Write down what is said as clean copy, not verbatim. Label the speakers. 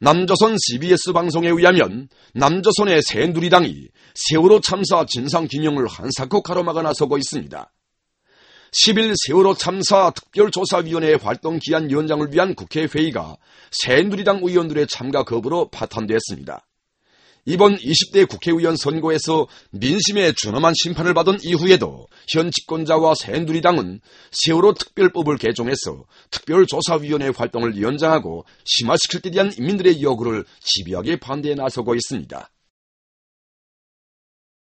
Speaker 1: 남조선 CBS 방송에 의하면 남조선의 새누리당이 세월호 참사 진상규명을 한사코 가로막아 나서고 있습니다. 10일 세월호 참사 특별조사위원회 활동기한 연장을 위한 국회회의가 새누리당 의원들의 참가 거부로 파탄됐습니다. 이번 20대 국회의원 선거에서 민심의 준엄한 심판을 받은 이후에도 현 집권자와 새누리당은 세월호 특별법을 개정해서 특별조사위원회 활동을 연장하고 심화시킬 때 대한 인민들의 요구를 집요하게 반대해 나서고 있습니다.